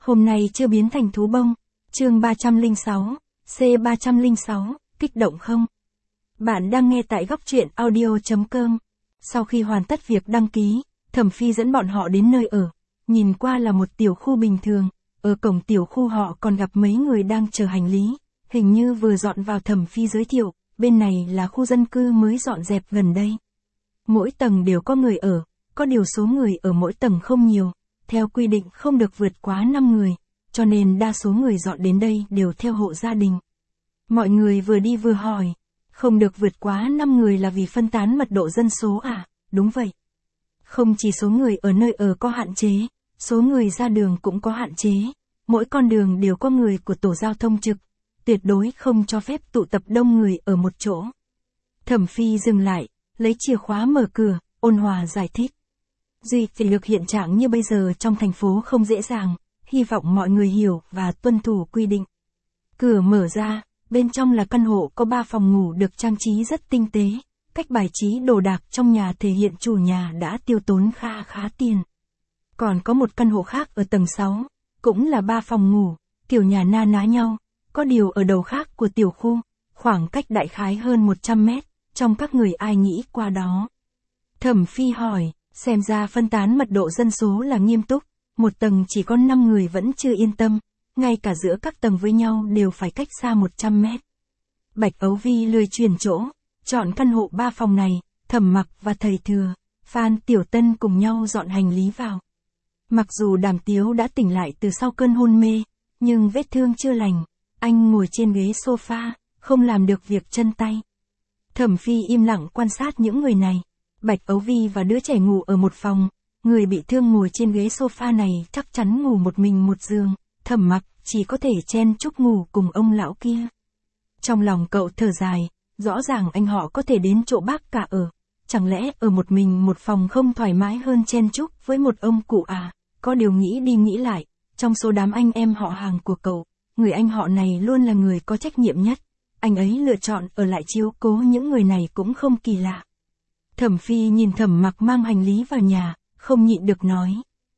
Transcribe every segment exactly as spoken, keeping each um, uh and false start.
Hôm nay chưa biến thành thú bông. Chương ba trăm lẻ sáu, C ba trăm lẻ sáu, kích động không? Bạn đang nghe tại góc truyện audio chấm com. Sau khi hoàn tất việc đăng ký, Thẩm Phi dẫn bọn họ đến nơi ở. Nhìn qua là một tiểu khu bình thường, ở cổng tiểu khu họ còn gặp mấy người đang chờ hành lý. Hình như vừa dọn vào. Thẩm Phi giới thiệu, bên này là khu dân cư mới dọn dẹp gần đây. Mỗi tầng đều có người ở, có điều số người ở mỗi tầng không nhiều. Theo quy định không được vượt quá năm người, cho nên đa số người dọn đến đây đều theo hộ gia đình. Mọi người vừa đi vừa hỏi, không được vượt quá năm người là vì phân tán mật độ dân số à? Đúng vậy. Không chỉ số người ở nơi ở có hạn chế, số người ra đường cũng có hạn chế. Mỗi con đường đều có người của tổ giao thông trực, tuyệt đối không cho phép tụ tập đông người ở một chỗ. Thẩm Phi dừng lại, lấy chìa khóa mở cửa, ôn hòa giải thích. Duy trì được hiện trạng như bây giờ trong thành phố không dễ dàng, hy vọng mọi người hiểu và tuân thủ quy định. Cửa mở ra, bên trong là căn hộ có ba phòng ngủ được trang trí rất tinh tế, cách bài trí đồ đạc trong nhà thể hiện chủ nhà đã tiêu tốn kha khá tiền. Còn có một căn hộ khác ở tầng sáu, cũng là ba phòng ngủ, kiểu nhà na ná nhau, có điều ở đầu khác của tiểu khu, khoảng cách đại khái hơn một trăm mét, trong các người ai nghĩ qua đó. Thẩm Phi hỏi, xem ra phân tán mật độ dân số là nghiêm túc, một tầng chỉ có năm người vẫn chưa yên tâm, ngay cả giữa các tầng với nhau đều phải cách xa một trăm mét. Bạch Ấu Vi lười chuyển chỗ, chọn căn hộ ba phòng này, Thẩm Mặc và thầy Thừa, Phan Tiểu Tân cùng nhau dọn hành lý vào. Mặc dù Đàm Tiếu đã tỉnh lại từ sau cơn hôn mê, nhưng vết thương chưa lành, anh ngồi trên ghế sofa, không làm được việc chân tay. Thẩm Phi im lặng quan sát những người này. Bạch Ấu Vi và đứa trẻ ngủ ở một phòng, người bị thương ngồi trên ghế sofa này chắc chắn ngủ một mình một giường, Thẩm Mặc chỉ có thể chen chúc ngủ cùng ông lão kia. Trong lòng cậu thở dài, rõ ràng anh họ có thể đến chỗ bác cả ở, chẳng lẽ ở một mình một phòng không thoải mái hơn chen chúc với một ông cụ à? Có điều nghĩ đi nghĩ lại, trong số đám anh em họ hàng của cậu, người anh họ này luôn là người có trách nhiệm nhất, anh ấy lựa chọn ở lại chiếu cố những người này cũng không kỳ lạ. Thẩm Phi nhìn Thẩm Mặc mang hành lý vào nhà, không nhịn được nói.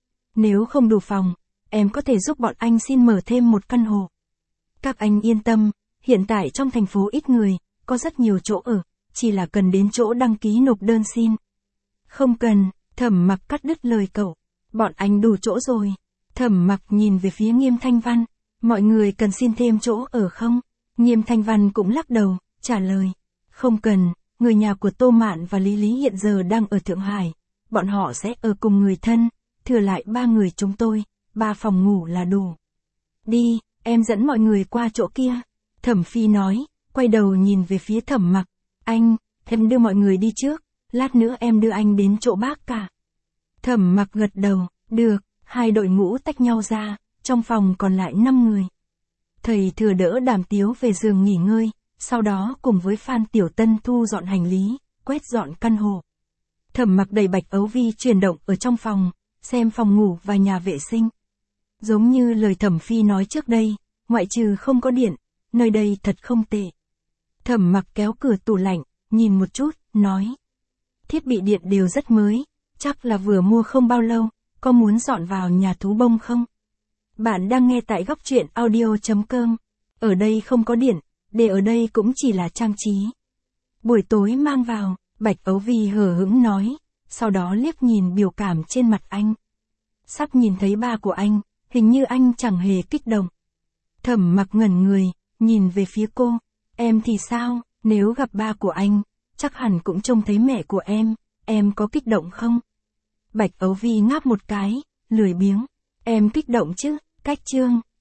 Nếu không đủ phòng, em có thể giúp bọn anh xin mở thêm một căn hộ. Các anh yên tâm, hiện tại trong thành phố ít người, có rất nhiều chỗ ở, chỉ là cần đến chỗ đăng ký nộp đơn xin. Không cần, Thẩm Mặc cắt đứt lời cậu, bọn anh đủ chỗ rồi. Thẩm Mặc nhìn về phía Nghiêm Thanh Văn, mọi người cần xin thêm chỗ ở không? Nghiêm Thanh Văn cũng lắc đầu, trả lời, không cần. Người nhà của Tô Mạn và Lý Lý hiện giờ đang ở Thượng Hải, bọn họ sẽ ở cùng người thân, thừa lại ba người chúng tôi, ba phòng ngủ là đủ. Đi, em dẫn mọi người qua chỗ kia. Thẩm Phi nói, quay đầu nhìn về phía Thẩm Mặc, anh, em đưa mọi người đi trước, lát nữa em đưa anh đến chỗ bác cả. Thẩm Mặc gật đầu, được, hai đội ngũ tách nhau ra, trong phòng còn lại năm người. Thầy Thừa đỡ Đàm Tiếu về giường nghỉ ngơi. Sau đó cùng với Phan Tiểu Tân thu dọn hành lý, quét dọn căn hộ. Thẩm Mặc đẩy Bạch Ấu Vi chuyển động ở trong phòng, xem phòng ngủ và nhà vệ sinh. Giống như lời Thẩm Phi nói trước đây, ngoại trừ không có điện, nơi đây thật không tệ. Thẩm Mặc kéo cửa tủ lạnh, nhìn một chút, nói. Thiết bị điện đều rất mới, chắc là vừa mua không bao lâu, có muốn dọn vào nhà thú bông không? Bạn đang nghe tại góc truyện audio chấm com. Ở đây không có điện. Để ở đây cũng chỉ là trang trí. Buổi tối mang vào, Bạch Ấu Vi hờ hững nói, sau đó liếc nhìn biểu cảm trên mặt anh. Sắp nhìn thấy ba của anh, hình như anh chẳng hề kích động. Thẩm Mặc ngẩn người, nhìn về phía cô, em thì sao, nếu gặp ba của anh, chắc hẳn cũng trông thấy mẹ của em, em có kích động không? Bạch Ấu Vi ngáp một cái, lười biếng, em kích động chứ, cách chương,